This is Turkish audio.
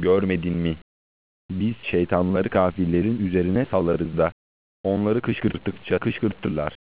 Görmedin mi? Biz şeytanları kafirlerin üzerine salarız da onları kışkırttıkça kışkırtırlar.